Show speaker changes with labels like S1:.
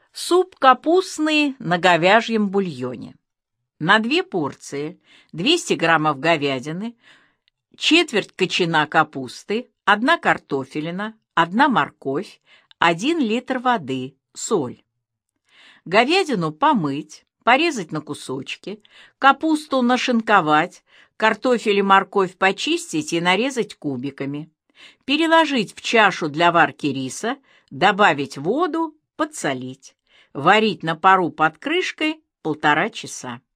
S1: Суп капустный на говяжьем бульоне. На 2 порции 200 граммов говядины, четверть кочана капусты, 1 картофелина, 1 морковь, 1 литр воды, соль. Говядину помыть, порезать на кусочки, капусту нашинковать, картофель и морковь почистить и нарезать кубиками. Переложить в чашу для варки риса, добавить воду, подсолить. Варить на пару под крышкой 1,5 часа.